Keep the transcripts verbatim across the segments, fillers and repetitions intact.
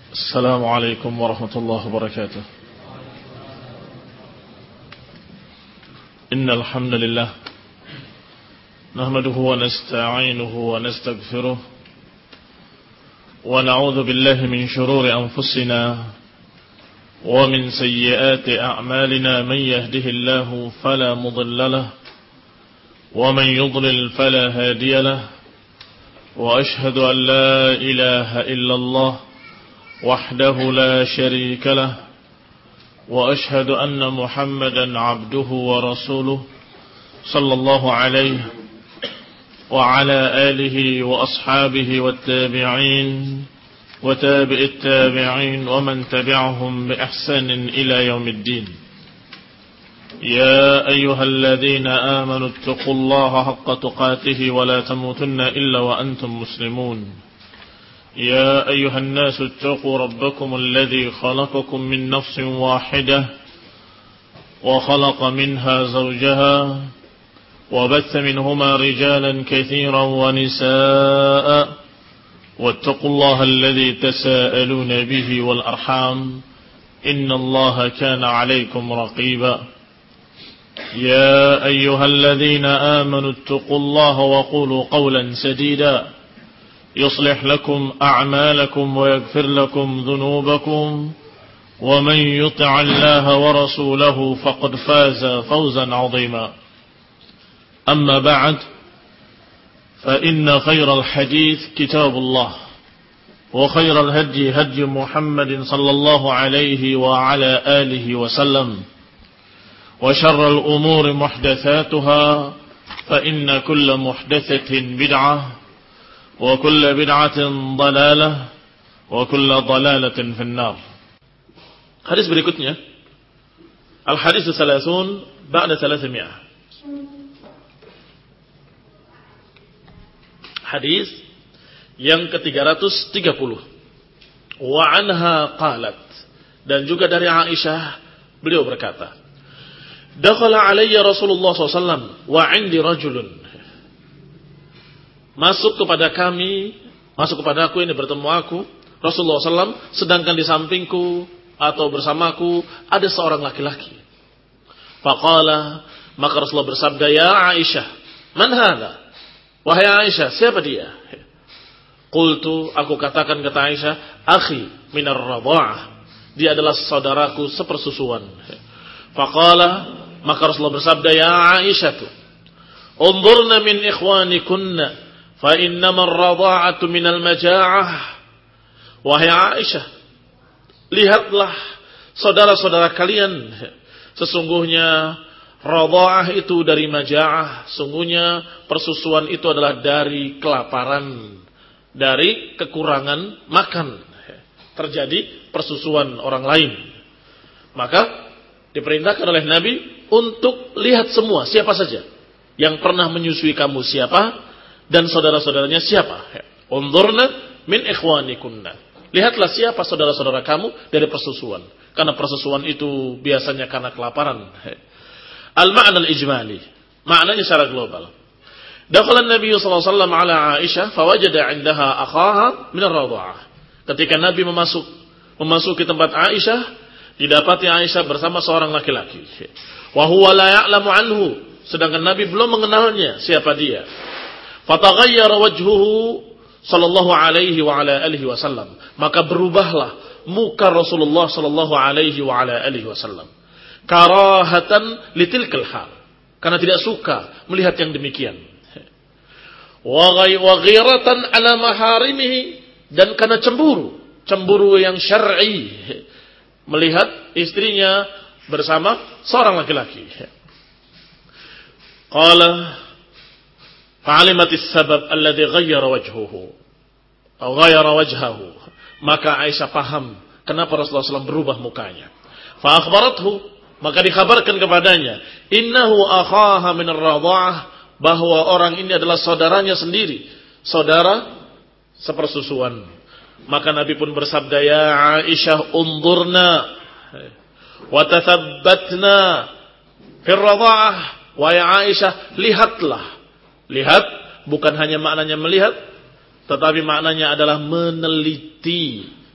السلام عليكم ورحمة الله وبركاته. إن الحمد لله نحمده ونستعينه ونستغفره ونعوذ بالله من شرور أنفسنا ومن سيئات أعمالنا. من يهده الله فلا مضل له ومن يضلل فلا هادي له. وأشهد أن لا إله إلا الله وحده لا شريك له وأشهد أن محمدا عبده ورسوله صلى الله عليه وعلى آله وأصحابه والتابعين وتابع التابعين ومن تبعهم بإحسان إلى يوم الدين. يا أيها الذين آمنوا اتقوا الله حق تقاته ولا تموتن إلا وأنتم مسلمون. يا أيها الناس اتقوا ربكم الذي خلقكم من نفس واحدة وخلق منها زوجها وبث منهما رجالا كثيرا ونساء واتقوا الله الذي تساءلون به والأرحام إن الله كان عليكم رقيبا. يا أيها الذين آمنوا اتقوا الله وقولوا قولا سديدا يصلح لكم أعمالكم ويغفر لكم ذنوبكم ومن يطع الله ورسوله فقد فاز فوزا عظيما. أما بعد فإن خير الحديث كتاب الله وخير الهدي هدي محمد صلى الله عليه وعلى آله وسلم وشر الأمور محدثاتها فإن كل محدثة بدعة وكل بدعة ضلالة وكل ضلالة في النار. Hadis berikutnya, Al-Hadis Salasun ba'da Salasimi'ah. Hadis yang ke tiga ratus tiga puluh. Wa anha qalat, dan juga dari Aisyah beliau berkata, dakhala alayya Rasulullah sallallahu alaihi wasallam wa 'indi rajulun. Masuk kepada kami, masuk kepada aku, ini bertemu aku, Rasulullah sallallahu alaihi wasallam, sedangkan di sampingku atau bersamaku ada seorang laki-laki. Faqala, maka Rasulullah bersabda, ya Aisyah, man hadha? Wahai Aisyah, siapa dia? Qultu, aku katakan kata Aisyah, akhi minar radha'ah, dia adalah saudaraku sepersusuan. Faqala, maka Rasulullah bersabda, ya Aisyah, unzurna min ikhwanikunna fa innamar radha'atu minal maja'ah. Wahai Aisyah, lihatlah saudara-saudara kalian, sesungguhnya radha'ah itu dari maja'ah, sungguhnya persusuan itu adalah dari kelaparan, dari kekurangan makan, terjadi persusuan orang lain. Maka diperintahkan oleh Nabi untuk lihat semua, siapa saja yang pernah menyusui kamu siapa, dan saudara-saudaranya siapa. Unzurna min ikhwanikunna. Lihatlah siapa saudara-saudara kamu dari persusuan. Karena persusuan itu biasanya karena kelaparan. Al-ma'na al-ijmali, maknanya secara global. Dakhala Nabi sallallahu alaihi wasallam ala Aisyah fawajada 'indaha akhaha min ar-radha'ah. Ketika Nabi memasuk memasuki tempat Aisyah, didapati Aisyah bersama seorang laki-laki. Wa huwa la ya'lamu anhu, sedangkan Nabi belum mengenalnya siapa dia. Fataghayyara wajhuhu sallallahu alaihi wa ala alihi wasallam, maka berubahlah muka Rasulullah sallallahu alaihi wa ala alihi wasallam. Karahatan litilkal hal, karena tidak suka melihat yang demikian. Wa ghiratan ala maharimihi, dan karena cemburu, cemburu yang syar'i, melihat istrinya bersama seorang laki-laki. Qala fa'alimatis sabab alladhi ghayyara wajhuhu atau ghayyara wajhahu, maka Aisyah paham kenapa Rasulullah sallallahu alaihi wasallam berubah mukanya. Fa akhbarathu, maka dikabarkan kepadanya, innahu akhaha min ar-radha'ah, bahwa orang ini adalah saudaranya sendiri, saudara sepersusuan. Maka Nabi pun bersabda, ya Aisyah, unzurna wa tathabbatna fi ar-radha'ah. Wahai Aisyah, lihatlah. Lihat bukan hanya maknanya melihat, tetapi maknanya adalah meneliti,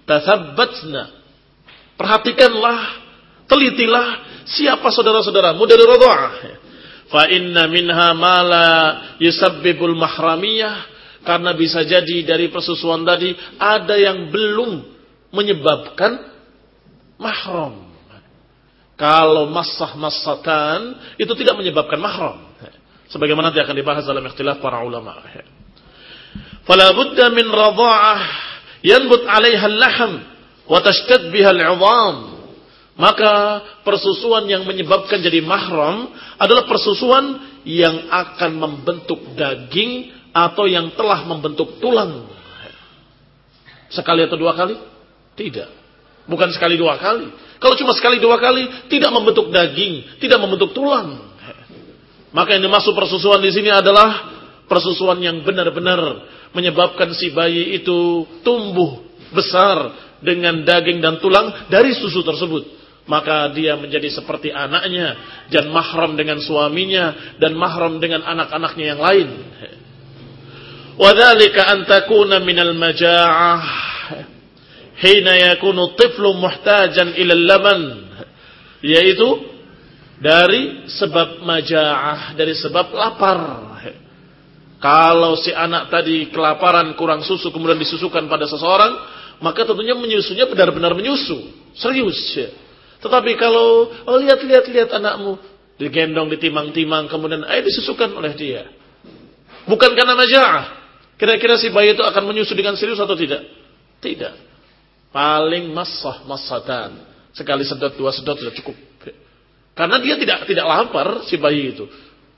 tathabbatna. Perhatikanlah, telitilah siapa saudara-saudaramu dari radha'ah. Fa inna minha ma la yusabbibul mahramiyah, karena bisa jadi dari persusuan tadi ada yang belum menyebabkan mahram. Kalau massah-massatan itu tidak menyebabkan mahram. Sebagaimana nanti akan dibahas dalam ikhtilaf para ulama. Fala budda min radha'ah yanbut 'alaiha al-lahm wa tashtad biha al-'idham. Maka persusuan yang menyebabkan jadi mahram adalah persusuan yang akan membentuk daging atau yang telah membentuk tulang. Sekali atau dua kali? Tidak. Bukan sekali dua kali. Kalau cuma sekali dua kali, tidak membentuk daging, tidak membentuk tulang. Maka yang dimaksud persusuan di sini adalah persusuan yang benar-benar menyebabkan si bayi itu tumbuh besar dengan daging dan tulang dari susu tersebut. Maka dia menjadi seperti anaknya dan mahram dengan suaminya dan mahram dengan anak-anaknya yang lain. Wadzalika an takuna minal maja'ah hina yakunu tiflu muhtajan ila laban, yaitu dari sebab maja'ah, dari sebab lapar. Kalau si anak tadi kelaparan, kurang susu, kemudian disusukan pada seseorang, maka tentunya menyusunya benar-benar menyusu, serius. Tetapi kalau oh, lihat-lihat lihat anakmu digendong, ditimang-timang, kemudian ayo disusukan oleh dia, bukan karena maja'ah. Kira-kira si bayi itu akan menyusu dengan serius atau tidak? Tidak. Paling massah massatan, sekali sedot, dua sedot sudah cukup. Karena dia tidak tidak lapar si bayi itu.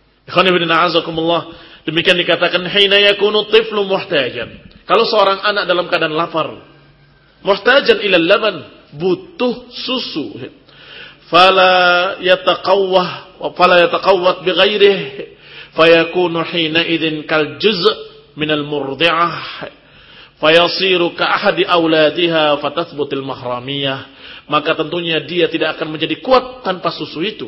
Demikian dikatakan hina yakunu tiflu muhtajan. Kalau seorang anak dalam keadaan lapar, muhtajan ila laban, butuh susu, fala yataqawwah wa fala yataqawwat bighairihi fayakunu hina idzin kal juz' min al murdi'ah fayasiru ka ahadi auladiha fatathbutul mahramiyah. Maka tentunya dia tidak akan menjadi kuat tanpa susu itu.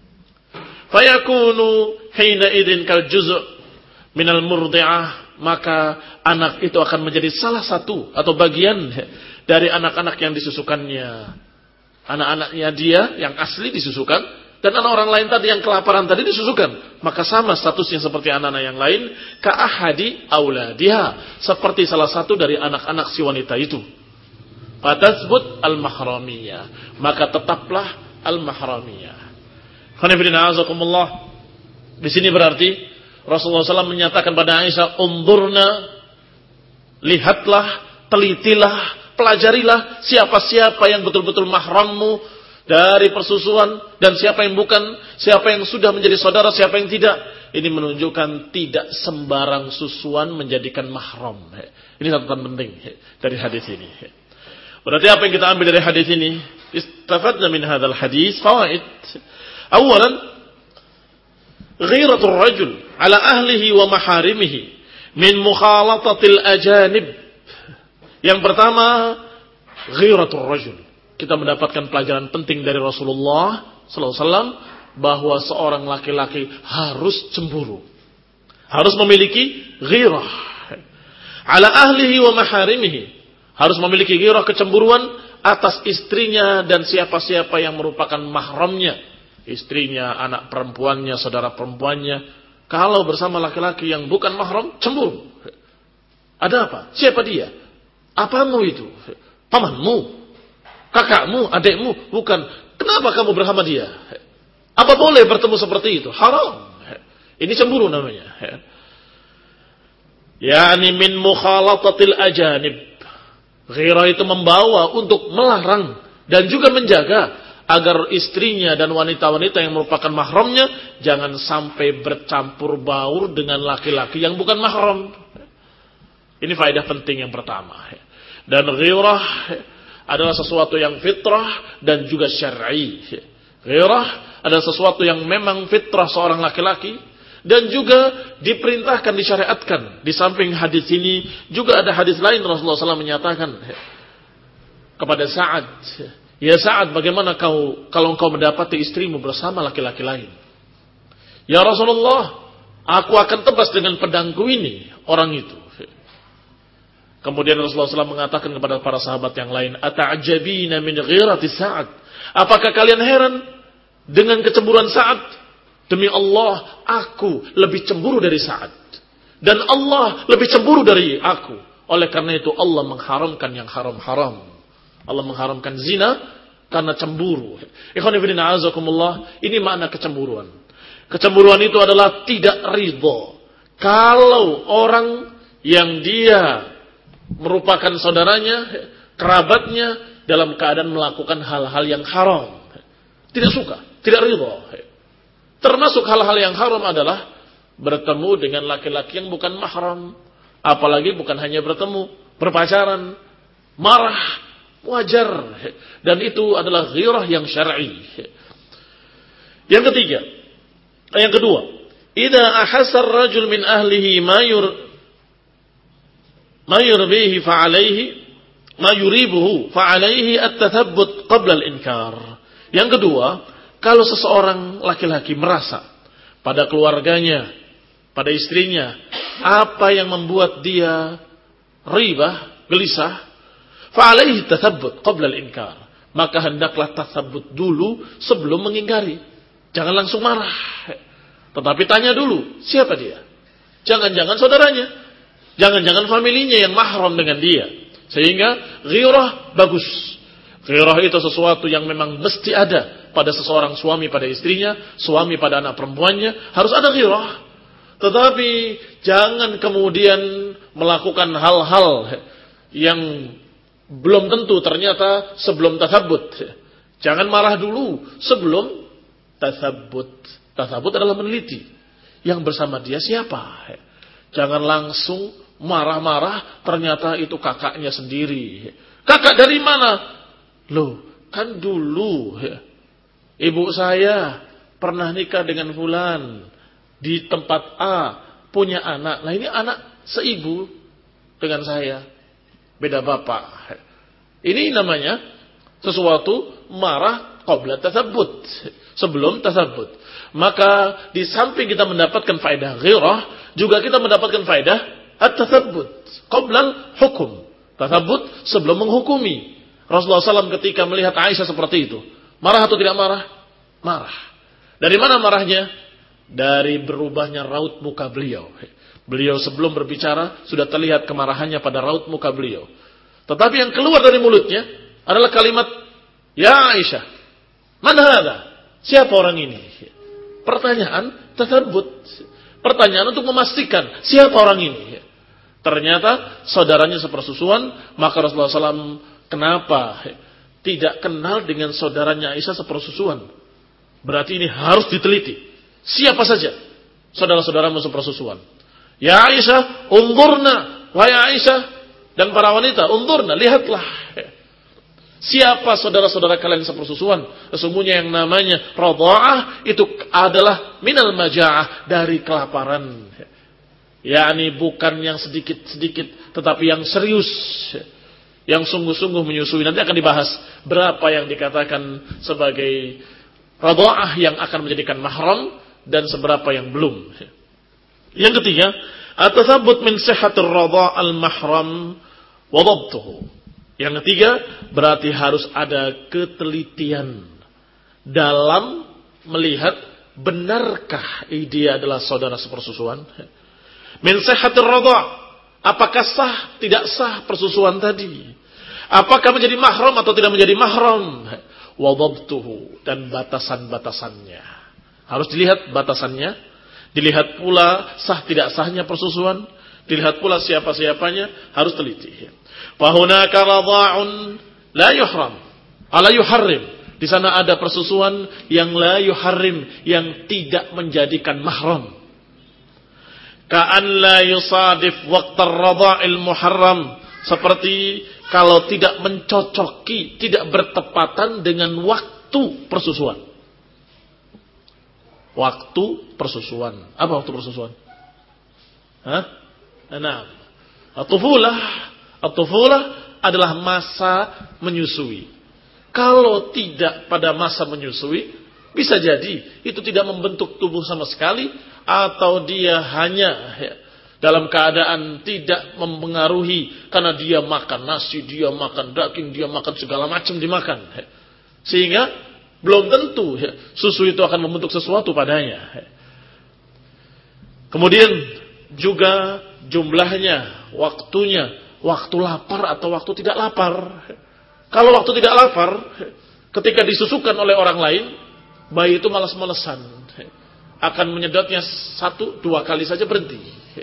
Fayakunu hina idzin kal juz' min al murdi'ah, maka anak itu akan menjadi salah satu atau bagian dari anak-anak yang disusukannya. Anak-anaknya dia yang asli disusukan, dan anak orang lain tadi yang kelaparan tadi disusukan. Maka sama statusnya seperti anak-anak yang lain. Ka'ahadi auladiha, seperti salah satu dari anak-anak si wanita itu. Fatathbut al-mahramiyah, maka tetaplah al-mahramiyah. Khonifidina azakumullah. Di sini berarti Rasulullah shallallahu alaihi wasallam menyatakan pada Aisyah, undurna, lihatlah, telitilah, pelajarilah siapa-siapa yang betul-betul mahrammu dari persusuan dan siapa yang bukan, siapa yang sudah menjadi saudara, siapa yang tidak. Ini menunjukkan tidak sembarang susuan menjadikan mahram. Ini catatan penting dari hadis ini. Berarti apa yang kita ambil dari hadis ini? Istafadna min hadzal hadis fawaid. Awalan, ghiratul rajul ala ahlihi wa maharimihi min mukhalatatil ajanib. Yang pertama, ghiratul rajul. Kita mendapatkan pelajaran penting dari Rasulullah sallallahu alaihi wasallam bahwa seorang laki-laki harus cemburu. Harus memiliki ghirah ala ahlihi wa maharimihi. Harus memiliki ghirah, kecemburuan atas istrinya dan siapa-siapa yang merupakan mahramnya. Istrinya, anak perempuannya, saudara perempuannya. Kalau bersama laki-laki yang bukan mahram, cemburu. Ada apa? Siapa dia? Apamu itu? Pamanmu? Kakakmu? Adikmu? Bukan. Kenapa kamu bersama dia? Apa boleh bertemu seperti itu? Haram. Ini cemburu namanya. Yani min mukhalatatil ajanib. Ghirah itu membawa untuk melarang dan juga menjaga agar istrinya dan wanita-wanita yang merupakan mahramnya jangan sampai bercampur baur dengan laki-laki yang bukan mahram. Ini faedah penting yang pertama. Dan ghirah adalah sesuatu yang fitrah dan juga syar'i. Ghirah adalah sesuatu yang memang fitrah seorang laki-laki dan juga diperintahkan, disyariatkan. Di samping hadis ini juga ada hadis lain Rasulullah shallallahu alaihi wasallam menyatakan kepada Sa'ad, ya Sa'ad, bagaimana kau kalau engkau mendapati istrimu bersama laki-laki lain? Ya Rasulullah, aku akan tebas dengan pedangku ini orang itu. Kemudian Rasulullah shallallahu alaihi wasallam mengatakan kepada para sahabat yang lain, "Ata'ajabina min ghirati Sa'ad?" Apakah kalian heran dengan kecemburuan Sa'ad? Demi Allah, aku lebih cemburu dari Sa'ad. Dan Allah lebih cemburu dari aku. Oleh karena itu Allah mengharamkan yang haram-haram. Allah mengharamkan zina karena cemburu. Ikhwan fillah a'azakumullah, ini makna kecemburuan. Kecemburuan itu adalah tidak ridho. Kalau orang yang dia merupakan saudaranya, kerabatnya, dalam keadaan melakukan hal-hal yang haram. Tidak suka, tidak ridho. Termasuk hal-hal yang haram adalah bertemu dengan laki-laki yang bukan mahram. Apalagi bukan hanya bertemu, berpacaran. Marah, wajar. Dan itu adalah ghirah yang syar'i. Yang ketiga, yang kedua, idza ahassa ar-rajul min ahlihi ma yur ma yurbihi fa alayhi ma yuribuhu fa alayhi at-tathabbut qabla al-inkar. Yang kedua, kalau seseorang laki-laki merasa pada keluarganya, pada istrinya, apa yang membuat dia ribah, gelisah, fa alayhi at-tathabbut qabla al-inkar. Maka hendaklah tatsabbut dulu sebelum mengingkari. Jangan langsung marah. Tetapi tanya dulu, siapa dia? Jangan-jangan saudaranya. Jangan-jangan familinya yang mahram dengan dia. Sehingga ghirah bagus. Ghirah itu sesuatu yang memang mesti ada pada seseorang suami pada istrinya, suami pada anak perempuannya. Harus ada ghirah. Tetapi jangan kemudian melakukan hal-hal yang belum tentu ternyata sebelum tatsabbut. Jangan marah dulu sebelum tatsabbut. Tatsabbut adalah meneliti. Yang bersama dia siapa? Jangan langsung marah-marah, ternyata itu kakaknya sendiri. Kakak dari mana? Loh, kan dulu ibu saya pernah nikah dengan fulan di tempat A, punya anak. Nah ini anak seibu dengan saya, beda bapak. Ini namanya sesuatu marah qabla tatsabbut, sebelum tatsabbut. Maka di samping kita mendapatkan faedah ghirah, juga kita mendapatkan faedah at-tatsabbut qabla hukum. Tatsabbut sebelum menghukumi. Rasulullah shallallahu alaihi wasallam ketika melihat Aisyah seperti itu, marah atau tidak marah? Marah. Dari mana marahnya? Dari berubahnya raut muka beliau. Beliau sebelum berbicara sudah terlihat kemarahannya pada raut muka beliau. Tetapi yang keluar dari mulutnya adalah kalimat, "Ya Aisyah, man hadha?" Siapa orang ini? Pertanyaan tatsabbut. Pertanyaan untuk memastikan siapa orang ini. Ternyata saudaranya sepersusuan, maka Rasulullah shallallahu alaihi wasallam kenapa tidak kenal dengan saudaranya Aisyah sepersusuan? Berarti ini harus diteliti. Siapa saja saudara-saudaramu sepersusuan? Ya Aisyah, unzurna. Wahai Aisyah dan para wanita, unzurna, lihatlah. Siapa saudara-saudara kalian sepersusuan? Sesungguhnya yang namanya radha'ah itu adalah minal maja'ah, dari kelaparan. yakni bukan yang sedikit-sedikit, tetapi yang serius, yang sungguh-sungguh menyusui. Nanti akan dibahas berapa yang dikatakan sebagai radha'ah yang akan menjadikan mahram dan seberapa yang belum. Yang ketiga, at-tathabbut min sihhatir radha' al-mahram wa dhabtuhu. Yang ketiga, berarti harus ada ketelitian dalam melihat benarkah dia adalah saudara sepersusuan. Min sihhatir radha', apakah sah tidak sah persusuan tadi? Apakah menjadi mahram atau tidak menjadi mahram? Wa dhabtuhu, dan batasan-batasannya. Harus dilihat batasannya, dilihat pula sah tidak sahnya persusuan, dilihat pula siapa-siapanya, harus teliti. Fa hunaka radha'un la yuhram, ala yuharrim. Di sana ada persusuan yang la yuharrim, yang tidak menjadikan mahram. Ka'an la yusadif waqtar radha'il muharram, seperti kalau tidak mencocoki, tidak bertepatan dengan waktu persusuan. Waktu persusuan. Apa waktu persusuan? Hah? Nah, at-tufulah, at-tufulah adalah masa menyusui. Kalau tidak pada masa menyusui, bisa jadi itu tidak membentuk tubuh sama sekali, atau dia hanya ya, dalam keadaan tidak mempengaruhi, karena dia makan nasi, dia makan daging, dia makan segala macam dimakan. Sehingga belum tentu susu itu akan membentuk sesuatu padanya. Kemudian juga jumlahnya, waktunya, waktu lapar atau waktu tidak lapar. Kalau waktu tidak lapar, ketika disusukan oleh orang lain, bayi itu malas-malesan. Akan menyedotnya satu, dua kali saja berhenti.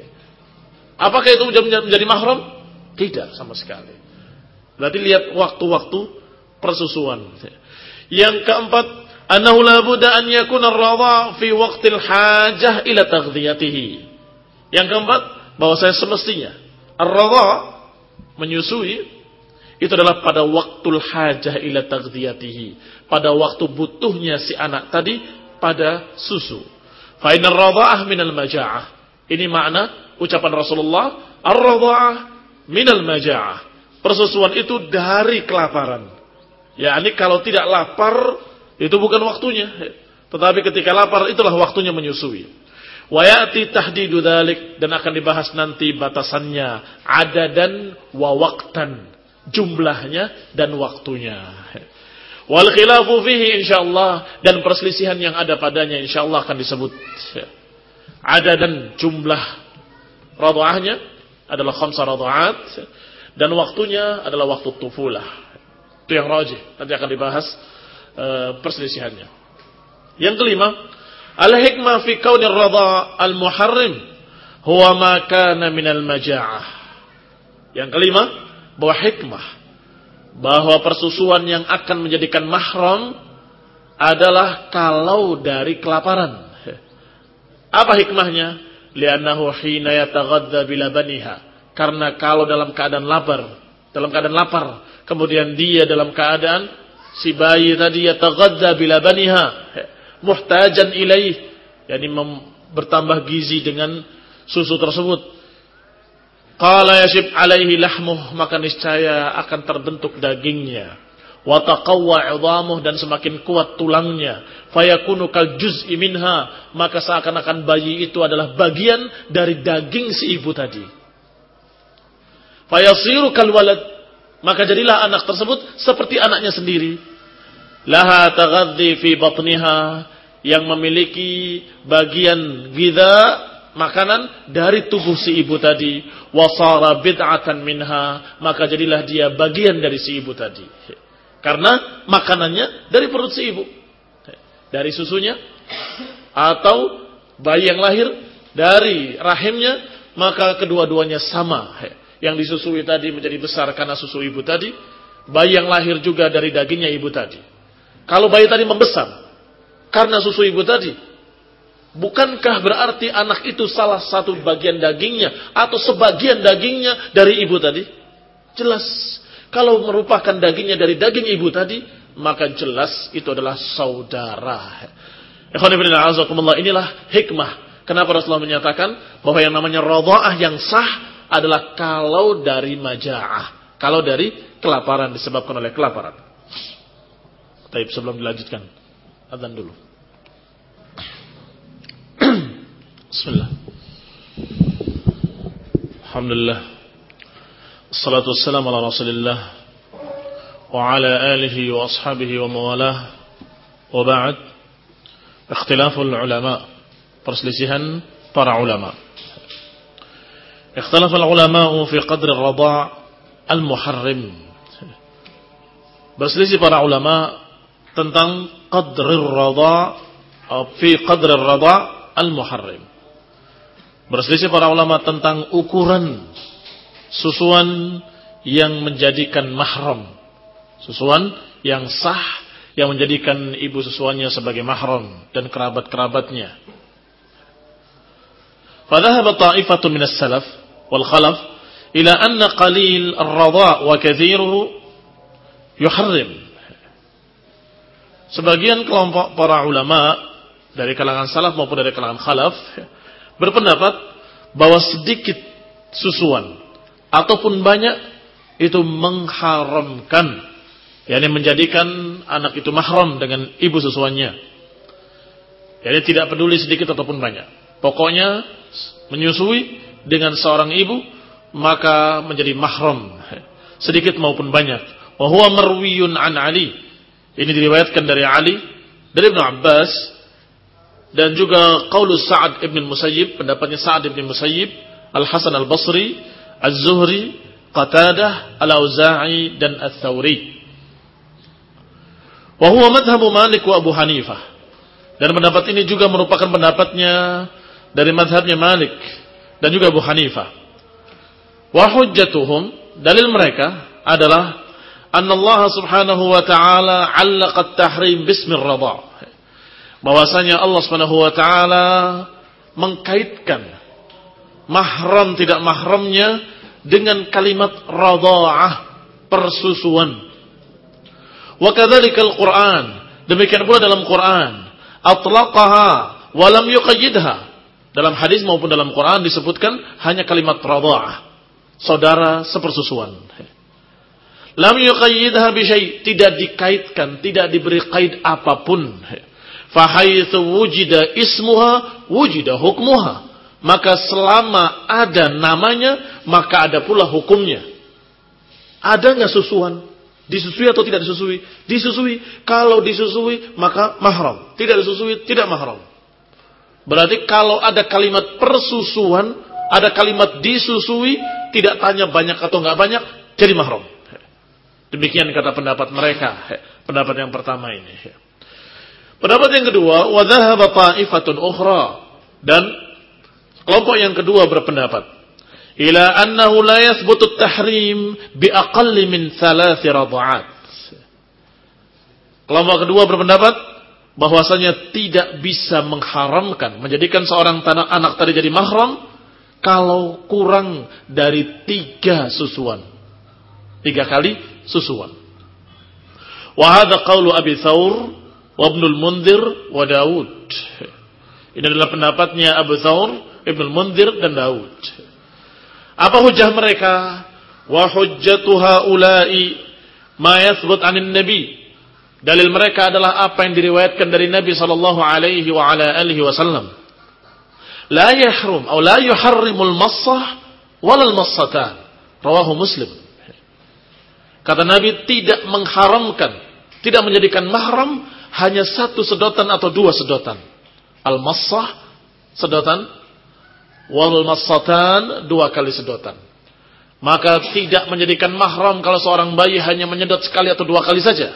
Apakah itu menjadi mahram? Tidak sama sekali. Berarti lihat waktu-waktu persusuan. Yang keempat, annahu la budda an yakuna ar-radha' fi waqtil hajah ila taghdhiyatihi. Yang keempat, bahwa saya semestinya ar-radha' menyusui itu adalah pada waktul hajah ila taghdhiyatihi, pada waktu butuhnya si anak tadi pada susu. Fa innar radha'ah minal maja'ah. Ini makna ucapan Rasulullah, ar-radha'ah minal maja'ah. Persusuan itu dari kelaparan. yakni kalau tidak lapar itu bukan waktunya, tetapi ketika lapar itulah waktunya menyusui. Wa ya'ti tahdidu dzalik, dan akan dibahas nanti batasannya, adadan wa waqtan, jumlahnya dan waktunya. Wal khilafu fihi insyaallah, dan perselisihan yang ada padanya insyaallah akan disebut. Adadan, jumlah radha'ahnya adalah khamsa radha'at, dan waktunya adalah waktu tufulah. Itu yang rajih, nanti akan dibahas uh, perselisihannya. Yang kelima, al-hikmah fi kaunir radha' al-muharrim huwa ma kana minal maja'ah. Yang kelima, bahwa hikmah bahwa persusuan yang akan menjadikan mahram adalah kalau dari kelaparan. Apa hikmahnya? Li'annahu hina yataghadza bilabaniha, karena kalau dalam keadaan lapar, dalam keadaan lapar, kemudian dia dalam keadaan si bayi tadi yataghadza bilabaniha, muhtajan ilaih, yakni bertambah gizi dengan susu tersebut. Qala yashib alaihi lahmuh, maka niscaya akan terbentuk dagingnya. Wa taqawwa 'idhamuh, dan semakin kuat tulangnya. Fayakunu kal juz'i minha, maka seakan-akan bayi itu adalah bagian dari daging si ibu tadi. Fayasiru kal walad, maka jadilah anak tersebut seperti anaknya sendiri. Laha taghaddi fi batniha, yang memiliki bagian giza, makanan dari tubuh si ibu tadi. Wasara bid'atan minha, maka jadilah dia bagian dari si ibu tadi, karena makanannya dari perut si ibu, dari susunya, atau bayi yang lahir dari rahimnya, maka kedua-duanya sama. Yang disusui tadi menjadi besar karena susu ibu tadi, bayi yang lahir juga dari dagingnya ibu tadi. Kalau bayi tadi membesar karena susu ibu tadi, bukankah berarti anak itu salah satu bagian dagingnya atau sebagian dagingnya dari ibu tadi? Jelas. Kalau merupakan dagingnya dari daging ibu tadi, maka jelas itu adalah saudara. Ikhwan fillah, azakumullah, inilah hikmah kenapa Rasulullah menyatakan bahwa yang namanya radha'ah yang sah adalah kalau dari maja'ah, kalau dari kelaparan, disebabkan oleh kelaparan. Baik, sebelum dilanjutkan, adzan dulu. Bismillah. Alhamdulillah. Assalatu wassalamu ala Rasulillah wa ala alihi wa ashabihi wa mawalah. Wa ba'd. Ikhtilaful ulama, perselisihan para ulama. Ikhtilaful ulama fi qadri ar-radha' al-muharrim. Berselisih para ulama tentang qadri ar-radha' fi qadri ar-radha' al-muharrim. Berselisih para ulama tentang ukuran susuan yang menjadikan mahram, susuan yang sah yang menjadikan ibu susuannya sebagai mahram dan kerabat-kerabatnya. Fadhahaba ta'ifatun minas salaf wal khalaf ila anna qalil ar-radha' wa kathiruhu yuharrim. Sebagian kelompok para ulama dari kalangan salaf maupun dari kalangan khalaf berpendapat bahwa sedikit susuan ataupun banyak itu mengharamkan, yakni menjadikan anak itu mahram dengan ibu susuannya. Jadi tidak peduli sedikit ataupun banyak, pokoknya menyusui dengan seorang ibu, maka menjadi mahram, sedikit maupun banyak. Wa huwa marwiyun an Ali. Ini diriwayatkan dari Ali, dari Ibnu Abbas, dan juga qaulus Sa'ad ibn Musayyib, pendapatnya Sa'ad ibn Musayyib, Al-Hasan Al-Basri, Az-Zuhri, Qatadah, Al-Auza'i, dan Ats-Tsauri. Wa huwa madhhabu Malik wa Abu Hanifah. Dan pendapat ini juga merupakan pendapatnya dari madhabnya Malik dan juga Abu Hanifah. Wa hujjatuhum, dalil mereka adalah anna Allah Subhanahu wa taala 'allaqa at-tahrim bismi ar-radha'. Bahwasanya Allah Subhanahu wa taala mengkaitkan mahram tidak mahramnya dengan kalimat radha'ah, persusuan. Wa kadzalikal Qur'an, demikian pula dalam Quran, atlaqaha wa lam yuqayyidha. Dalam hadis maupun dalam Quran disebutkan hanya kalimat radha'ah, saudara sepersusuan. Lam yuqayyidha bi syai', tidak dikaitkan, tidak diberi qaid apapun. Fa haitsu wujida ismuha wujida hukmuha. Maka selama ada namanya, maka ada pula hukumnya. Ada enggak susuan? Disusui atau tidak disusui? Disusui. Kalau disusui, maka mahram. Tidak disusui, tidak mahram. Berarti kalau ada kalimat persusuan, ada kalimat disusui, tidak tanya banyak atau enggak banyak, jadi mahram. Demikian kata pendapat mereka. Pendapat yang pertama ini. Pendapat yang kedua, wa dhahaba ta'ifatun ukhra. Dan kelompok yang kedua berpendapat ila annahu la yathbutu at-tahrim bi aqalli min thalath radha'at. Kelompok kedua berpendapat bahwasanya tidak bisa mengharamkan, menjadikan seorang tanah anak tadi jadi mahram kalau kurang dari tiga susuan. Tiga kali susuan. Wa hadha qaulu Abi Thawr wa Ibnul Mundhir wa Daud. Ini adalah pendapatnya Abu Thawr, Ibnul Mundhir, dan Daud. Apa hujjah mereka? Wa hujjatu haula'i ma yathbut 'anil nabi. Dalil mereka adalah apa yang diriwayatkan dari Nabi sallallahu alaihi wa ala alihi wasallam. La yahrum atau la yuharrimul massah walal massatan. Rawahu Muslim. Kata Nabi, tidak mengharamkan, tidak menjadikan mahram hanya satu sedotan atau dua sedotan. Al-massah, sedotan, wal massatan, dua kali sedotan. Maka tidak menjadikan mahram kalau seorang bayi hanya menyedot sekali atau dua kali saja.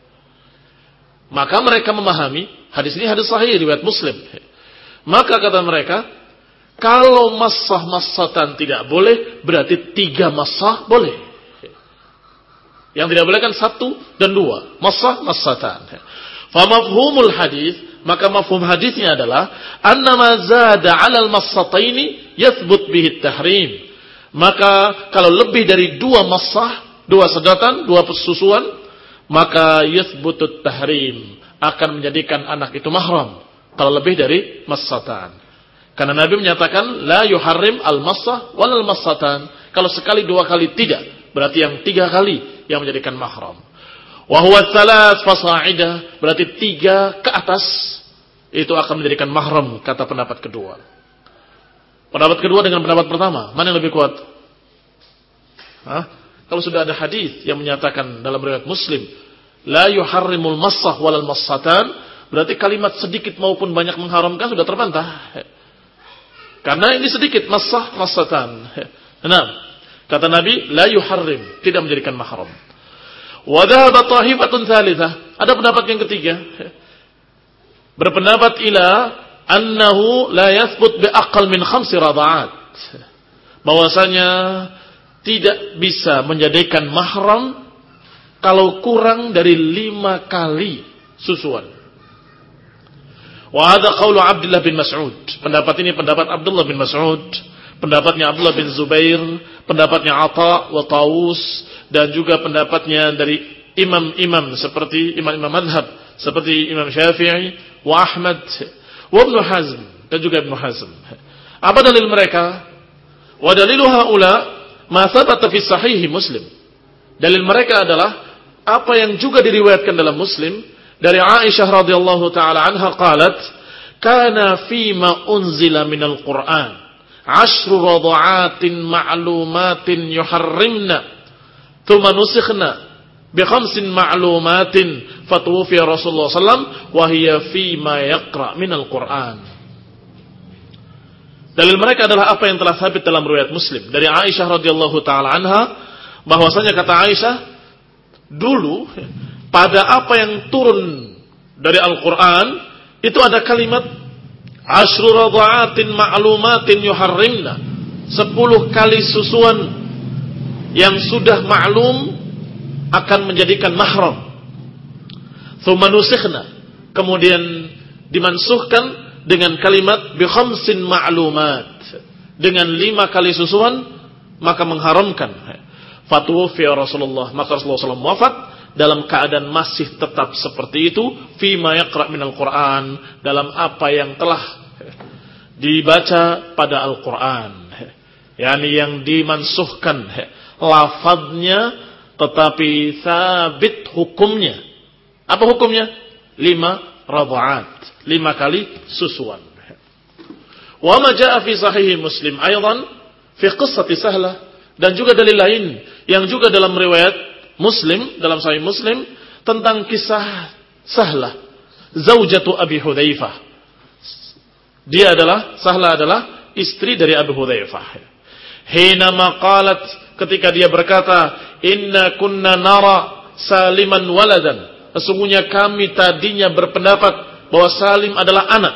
Maka mereka memahami, hadis ini hadis sahih riwayat Muslim. Maka kata mereka, kalau massah massatan tidak boleh, berarti tiga massah boleh. Yang tidak boleh kan satu dan dua, massah massatan. Fa mafhumul hadis, maka mafhum hadisnya adalah annama zada 'alal massataini yathbut bihi tahrim. Maka kalau lebih dari dua massah, dua sedotan, dua susuan, maka yathbutut tahrim, akan menjadikan anak itu mahram kalau lebih dari massatan. Karena Nabi menyatakan la yuharrim al-massah wal massatan. Kalau sekali dua kali tidak, berarti yang tiga kali yang menjadikan mahram. Wa huwa thalath fasa'ida, berarti tiga ke atas itu akan menjadikan mahram, kata pendapat kedua. Pendapat kedua dengan pendapat pertama, mana yang lebih kuat? Hah? Kalau sudah ada hadis yang menyatakan dalam riwayat Muslim, la yuharrimul massah walal massatan, berarti kalimat sedikit maupun banyak mengharamkan sudah terbantah. Karena ini sedikit, massah massatan. Nah, kata Nabi, la yuharrim, tidak menjadikan mahram. Wa dhahaba ta'ifatun tsalitsah, ada pendapat yang ketiga, berpendapat ila annahu la yathbut bi aqall min khamsi radha'at, bahwasanya tidak bisa menjadikan mahram kalau kurang dari lima kali susuan. Wa hadha qaulu Abdullah bin Mas'ud, pendapat ini pendapat Abdullah bin Mas'ud, pendapatnya Abdullah bin Zubair, pendapatnya Atha wa Tawus, dan juga pendapatnya dari imam-imam seperti imam-imam madhab seperti Imam Syafi'i wa Ahmad wa Ibn Hazm, dan juga Ibn Hazm. Apa dalil mereka? Wa dalilu haula ma thabata fi sahih Muslim. Dalil mereka adalah apa yang juga diriwayatkan dalam Muslim dari Aisyah radhiyallahu taala anha qalat, kana fima unzila minal Qur'an. ashru radha'atin ma'lumatin yuharrimna thumma nusikhna bi khamsin ma'lumatin fatuwfiya Rasulullah sallallahu alaihi wasallam wa hiya fi ma yaqra min al-Qur'an. Dalil mereka adalah apa yang telah sabit dalam riwayat Muslim dari Aisyah radhiyallahu taala anha, bahwasanya kata Aisyah, dulu pada apa yang turun dari Al-Qur'an itu ada kalimat ashru radha'atin ma'lumatin yuharrimna, sepuluh kali susuan yang sudah maklum akan menjadikan mahram. Tsumma nusikhna, kemudian dimansuhkan dengan kalimat bi khamsin ma'lumat, dengan lima kali susuan maka mengharamkan. Fatuwfiya Rasulullah, maka Rasulullah sallallahu alaihi wasallam wafat dalam keadaan masih tetap seperti itu, fi ma yaqra minal Qur'an, dalam apa yang telah dibaca pada Al-Qur'an, yakni yang dimansuhkan lafadznya tetapi sabit hukumnya. Apa hukumnya? Lima radha'at, lima kali susuan. Wa ma jaa fi sahih Muslim aidan fi qissati Sahlah, dan juga dalil lain yang juga dalam riwayat Muslim, dalam Sahih Muslim, tentang kisah Sahlah, zaujatu Abi Hudzaifah. Dia adalah, Sahlah adalah istri dari Abu Hudzaifah. Hina maqalat, ketika dia berkata, inna kunna nara Saliman waladan, sesungguhnya kami tadinya berpendapat bahwa Salim adalah anak.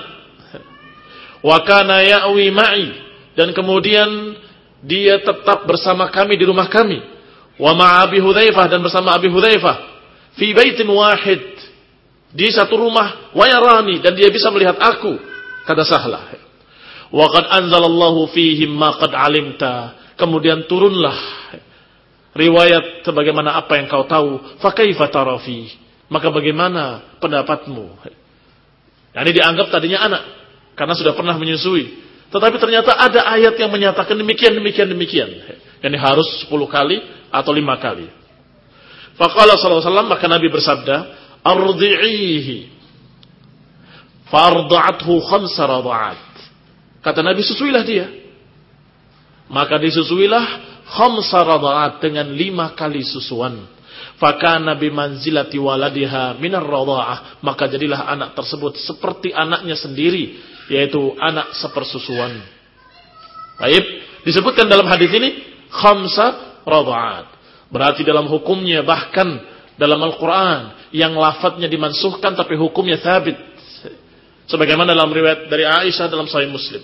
Wa kana ya'wi ma'i, dan kemudian dia tetap bersama kami di rumah kami. Wa ma'a Abi Hudzaifah, dan bersama Abi Hudzaifah, fi baitin wahid, di satu rumah, wa yarani, dan dia bisa melihat aku, kata Sahlah. Wa qad anzalallahu fihim ma qad alimta, kemudian turunlah riwayat sebagaimana apa yang kau tahu, fa kaifa tara fi, maka bagaimana pendapatmu? Yani dianggap tadinya anak karena sudah pernah menyusui, tetapi ternyata ada ayat yang menyatakan demikian demikian demikian. Yani harus sepuluh kali atau lima kali. Faqala sallallahu alaihi wasallam, maka Nabi bersabda, ardi'ihi, farda'athu khamsa radha'at. Kata Nabi, susuilah dia. Maka disusuilah khamsa radha'at, dengan lima kali susuan. Fakana bimanzilati waladiha minar radha'ah, maka jadilah anak tersebut seperti anaknya sendiri, yaitu anak sepersusuan. Baik, disebutkan dalam hadis ini khamsa radha'at. Berarti dalam hukumnya, bahkan dalam Al-Quran yang lafadznya dimansuhkan tapi hukumnya thabit, sebagaimana dalam riwayat dari Aisyah dalam Sahih Muslim.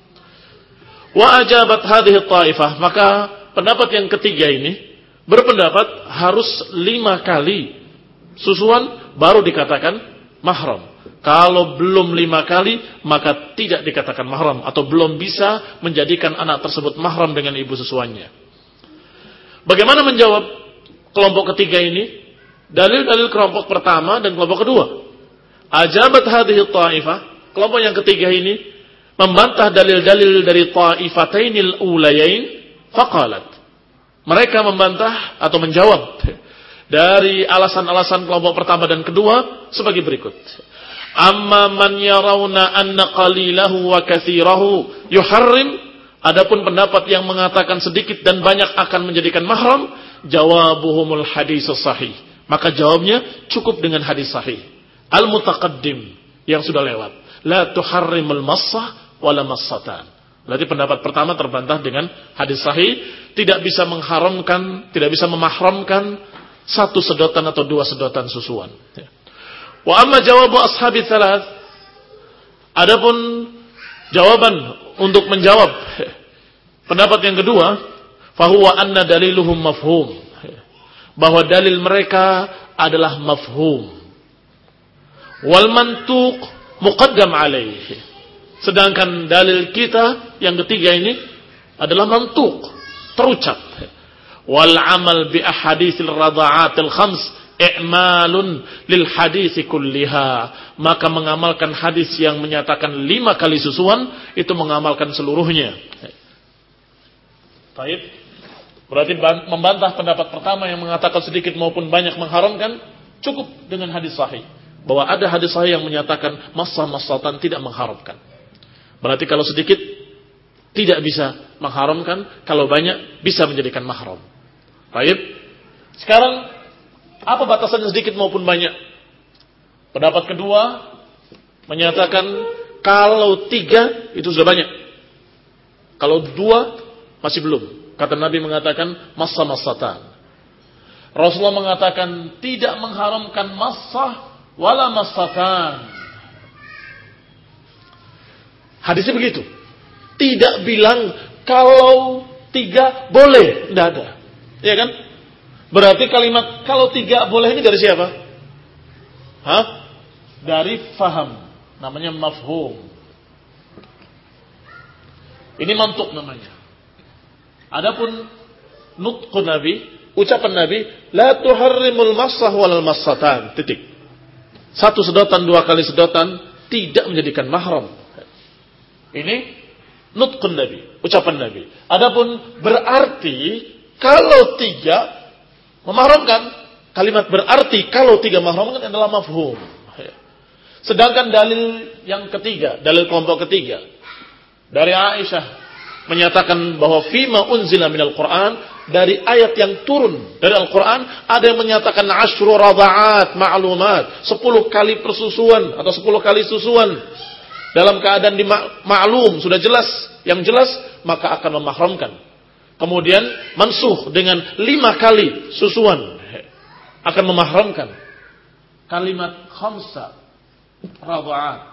Wa ajabat hadhihi ta'ifah, maka pendapat yang ketiga ini berpendapat harus lima kali susuan baru dikatakan mahram. Kalau belum lima kali maka tidak dikatakan mahram, atau belum bisa menjadikan anak tersebut mahram dengan ibu susuannya. Bagaimana menjawab kelompok ketiga ini? Dalil-dalil kelompok pertama dan kelompok kedua. Ajabat hadhihi ta'ifah, kelompok yang ketiga ini membantah dalil-dalil dari ta'ifatainil ulayain, faqalat, mereka membantah atau menjawab dari alasan-alasan kelompok pertama dan kedua sebagai berikut. Amma man yarawna anna qalilahu wa katsirahu yuharrim, adapun pendapat yang mengatakan sedikit dan banyak akan menjadikan mahram, jawabuhumul hadis sahih, maka jawabnya cukup dengan hadis sahih al-mutaqaddim yang sudah lewat, la tuharrimul massah wala massatan. Berarti pendapat pertama terbantah dengan hadis sahih, tidak bisa mengharamkan, tidak bisa memahramkan satu sedotan atau dua sedotan susuan. Wa amma jawabu ashabi thalath, adapun jawaban untuk menjawab pendapat yang kedua, fahuwa anna daliluhum mafhum, bahwa dalil mereka adalah mafhum, wal mantuq muqaddam alaihi, sedangkan dalil kita yang ketiga ini adalah mantuq, terucap. Wal amal bi ahaditsil radha'atil khams i'malun lil hadits kulliha, maka mengamalkan hadis yang menyatakan lima kali susuan itu mengamalkan seluruhnya. Baik, berarti membantah pendapat pertama yang mengatakan sedikit maupun banyak mengharamkan, cukup dengan hadis sahih, bahwa ada hadis sahih yang menyatakan massa-massatan tidak mengharamkan. Berarti kalau sedikit tidak bisa mengharamkan, kalau banyak bisa menjadikan mahram. Baik. Sekarang apa batasannya sedikit maupun banyak? Pendapat kedua menyatakan kalau tiga itu sudah banyak. Kalau dua masih belum. Kata Nabi mengatakan massa-massatan. Rasulullah mengatakan tidak mengharamkan massah wala massatan. Hadisnya begitu. Tidak bilang kalau tiga boleh. Tidak ada. Iya kan? Berarti kalimat kalau tiga boleh ini dari siapa? Hah? Dari faham. Namanya mafhum. Ini mantuk namanya. Adapun nutqun Nabi, ucapan Nabi, la tuharrimul massah walal massatan. Titik. Satu sedotan, dua kali sedotan tidak menjadikan mahram. Ini nutqun Nabi, ucapan Nabi. Adapun berarti kalau tiga memahramkan, kalimat berarti kalau tiga mahramkan adalah mafhum. Sedangkan dalil yang ketiga, dalil kelompok ketiga dari Aisyah menyatakan bahwa fima unzila minal Quran, dari ayat yang turun dari Al-Quran ada yang menyatakan asyru rada'at ma'lumat, sepuluh kali persusuan atau sepuluh kali susuan dalam keadaan di maklum sudah jelas, yang jelas maka akan memahramkan. Kemudian mansuh dengan lima kali susuan akan memahramkan. Kalimat khamsa rada'at,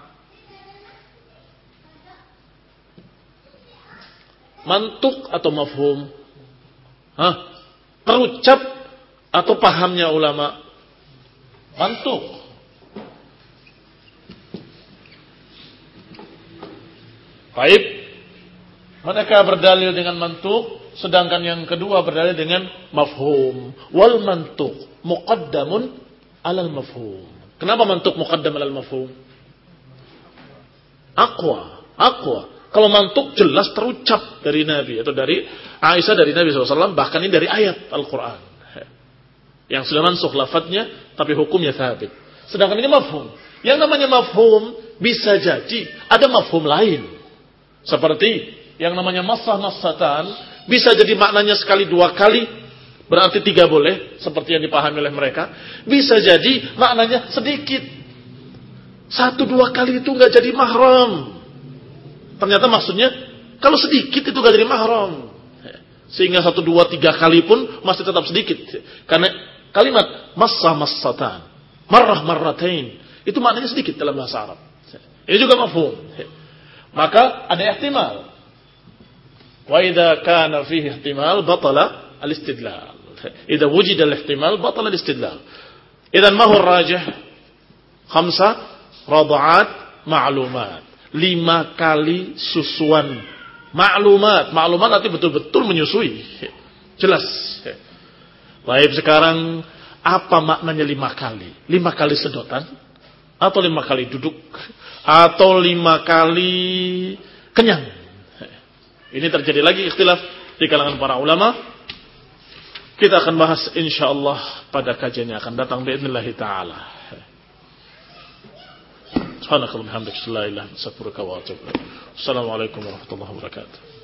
mantuk atau mafhum? Hah? Terucap atau pahamnya ulama? Mantuk. Baik. Mereka berdalil dengan mantuk, sedangkan yang kedua berdalil dengan mafhum. Wal mantuk muqaddamun alal mafhum. Kenapa mantuk muqaddam alal mafhum? Aqwa, aqwa. Kalau mantuk jelas terucap dari Nabi atau dari Aisyah dari Nabi shallallahu alaihi wasallam, bahkan ini dari ayat Al-Quran yang sudah mansuh lafadznya tapi hukumnya thabit. Sedangkan ini mafhum. Yang namanya mafhum bisa jadi ada mafhum lain. Seperti yang namanya massah-massatan bisa jadi maknanya sekali dua kali berarti tiga boleh seperti yang dipahami oleh mereka. Bisa jadi maknanya sedikit satu dua kali itu nggak jadi mahram. Ternyata maksudnya kalau sedikit itu gak jadi mahram. Sehingga satu, dua, tiga kali pun masih tetap sedikit. Karena kalimat massah-massatan, marrah-marratain, itu maknanya sedikit dalam bahasa Arab. Ini juga mafhum. Maka ada ihtimal. Wa idza kana fihi ihtimal batala al-istidlal. Idza wujida al-ihtimal batala al-istidlal. Idzan ma huwa ar-rajih? Khamsa rada'at ma'lumat. Lima kali susuan maklumat. Maklumat nanti betul-betul menyusui. Jelas. Baik, sekarang apa maknanya lima kali? Lima kali sedotan? Atau lima kali duduk? Atau lima kali kenyang? Ini terjadi lagi ikhtilaf di kalangan para ulama. Kita akan bahas insyaallah pada kajian yang akan datang biidznillah ta'ala. Subhanakallahumma hamdaka la ilaha illa anta astaghfiruka wa atubu ilaik. Assalamualaikum warahmatullahi wabarakatuh.